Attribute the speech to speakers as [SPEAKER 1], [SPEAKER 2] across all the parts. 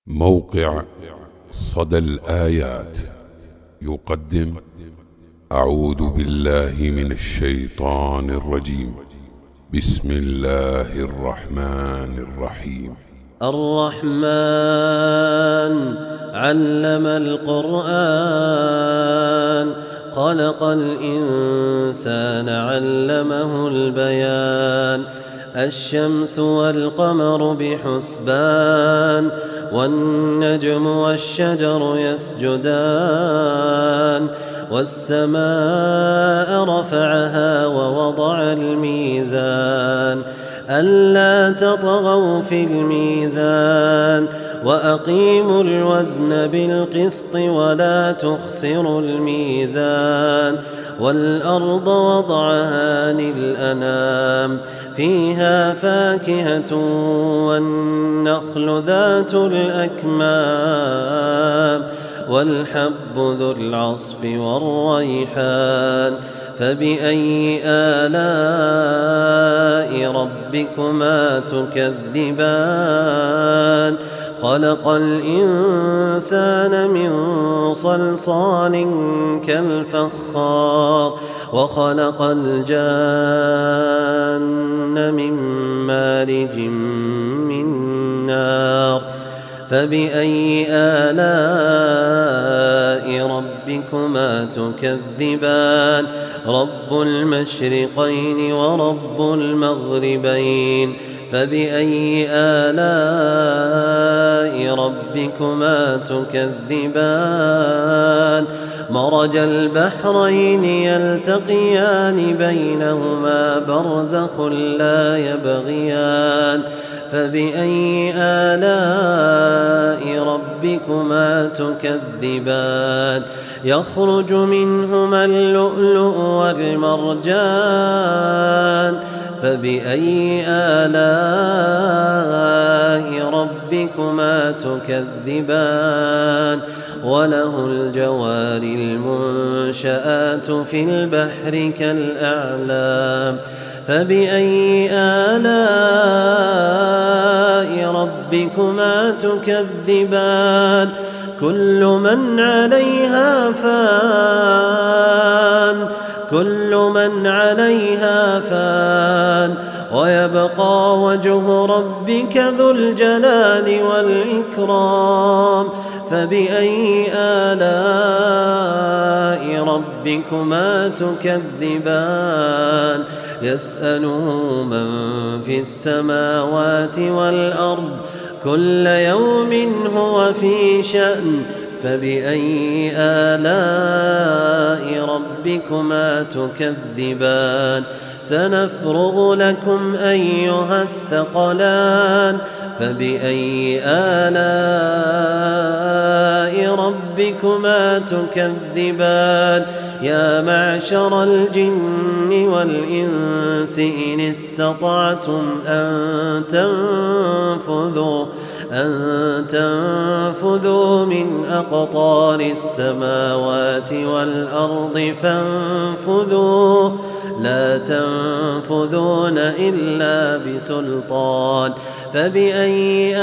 [SPEAKER 1] موقع صدى الآيات يقدم أعوذ بالله من الشيطان الرجيم. بسم الله الرحمن الرحيم.
[SPEAKER 2] الرحمن علم القرآن خلق الإنسان علمه البيان. الشمس والقمر بحسبان والنجم والشجر يسجدان. والسماء رفعها ووضع الميزان ألا تطغوا في الميزان وأقيموا الوزن بالقسط ولا تخسروا الميزان. والأرض وضعها للأنام فيها فاكهة والنخل ذات الأكمام والحب ذو العصف والريحان. فبأي آلاء ربكما تكذبان؟ خلق الإنسان من صلصال كالفخار وخلق الجان من مارج من نار. فبأي آلاء ربكما تكذبان؟ رب المشرقين ورب المغربين. فبأي آلاء ربكما تكذبان؟ مرج البحرين يلتقيان بينهما برزخ لا يبغيان. فبأي آلاء ربكما تكذبان؟ يخرج منهما اللؤلؤ والمرجان. فبأي آلاء ربكما تكذبان؟ وله الجوار المنشآت في البحر كالأعلام. فبأي آلاء ربكما تكذبان؟ كل من عليها فان ويبقى وجه ربك ذو الجلال والإكرام. فبأي آلاء ربكما تكذبان؟ يسأله من في السماوات والأرض كل يوم هو في شأن. فبأي آلاء ربكما تكذبان؟ سنفرغ لكم أيها الثقلان. فبأي آلاء ربكما تكذبان؟ يا معشر الجن والإنس إن استطعتم أن تنفذوا من أقطار السماوات والأرض فانفذوا لا تنفذون إلا بسلطان. فبأي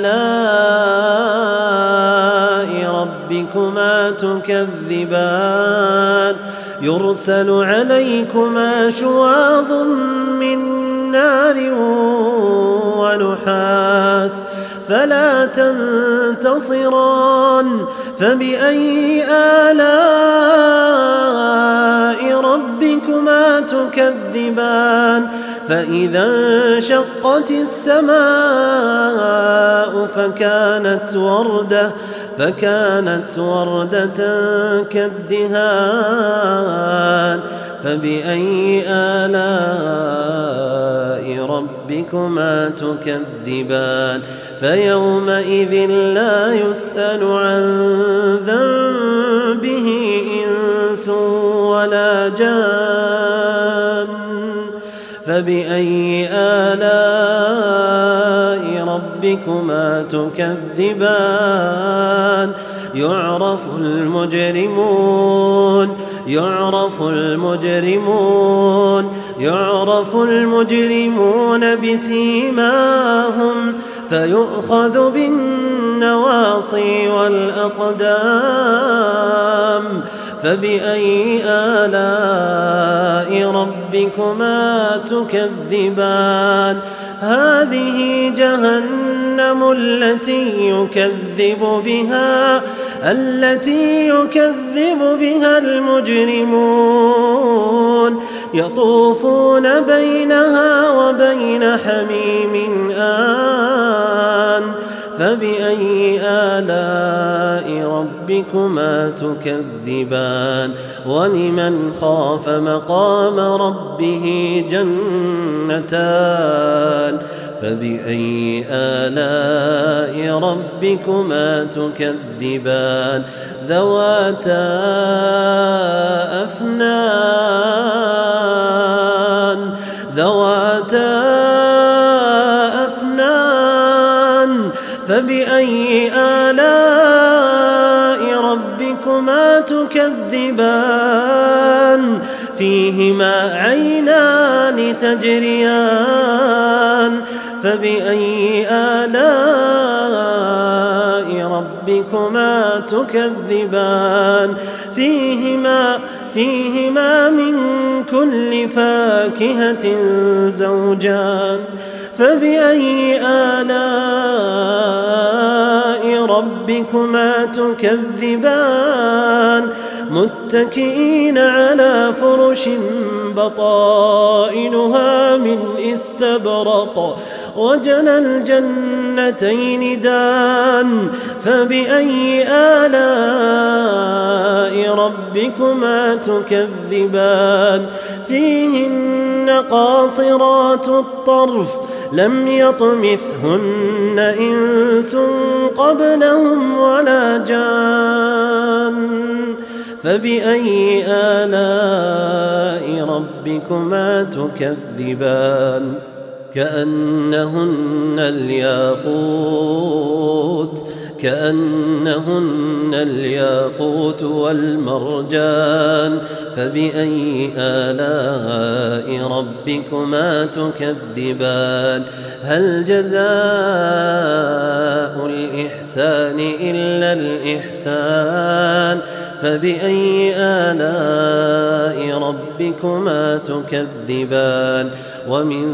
[SPEAKER 2] آلاء ربكما تكذبان؟ يرسل عليكما شواظ من نار ونحاس فلا تنتصران. فبأي آلاء ربكما تكذبان؟ فإذا انشقت السماء فكانت وردة كالدهان. فبأي آلاء ربكما تكذبان؟ فيومئذ لا يسأل عن ذنبه إنس ولا جان. فبأي آلاء ربكما تكذبان؟ يعرف المجرمون بسيماهم فيؤخذ بالنواصي النواصي والأقدام فبأي آلاء ربكما تكذبان هذه جهنم التي يكذب بها المجرمون يطوفون بينها وبين حميم آن فبأي آلاء ربكما تكذبان ولمن خاف مقام ربه جنتان فبأي آلاء ربكما تكذبان ذواتا أفنان فبأي آلاء ربكما تكذبان فيهما عينان تجريان فبأي آلاء ربكما تكذبان فيهما من كل فاكهة زوجان فبأي آلاء ربكما تكذبان متكئين على فرش بطائنها من استبرق وجنى الجنتين دان فبأي آلاء ربكما تكذبان فيهن قاصرات الطرف لم يطمثهن إنس قبلهم ولا جان فبأي آلاء ربكما تكذبان كأنهن الياقوت والمرجان فبأي آلاء ربكما تكذبان هل جزاء الإحسان إلا الإحسان فبأي آلاء ربكما تكذبان ومن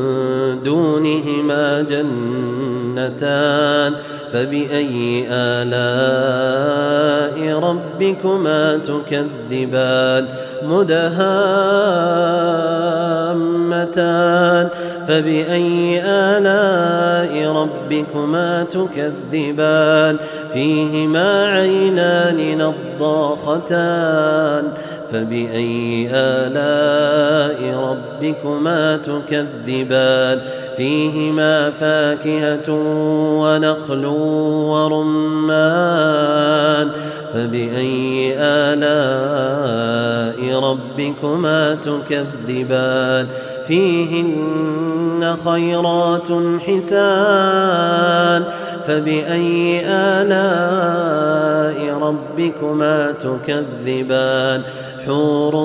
[SPEAKER 2] دونهما جنتان فبأي آلاء ربكما تكذبان مدهامتان فبأي آلاء ربكما تكذبان فيهما عينان نضاختان فبأي آلاء ربكما تكذبان فيهما فاكهة ونخل ورمان فبأي آلاء ربكما تكذبان فيهن خيرات حسان فبأي آلاء ربكما تكذبان حور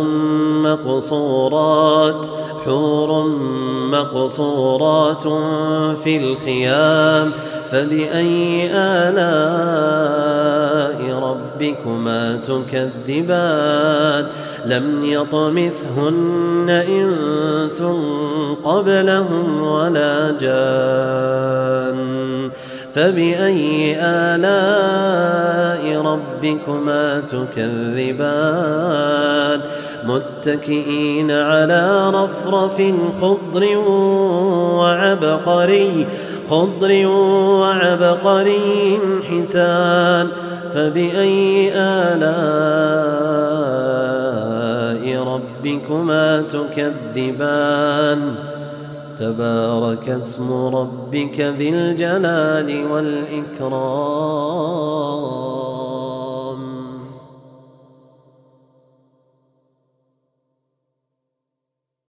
[SPEAKER 2] مقصورات في الخيام فبأي آلاء ربكما تكذبان لم يطمثهن إنس قبلهم ولا جان فبأي آلاء ربكما تكذبان متكئين على رفرف خضر وعبقري حسان فبأي آلاء ربكما تكذبان تبارك اسم ربك ذي الجلال والإكرام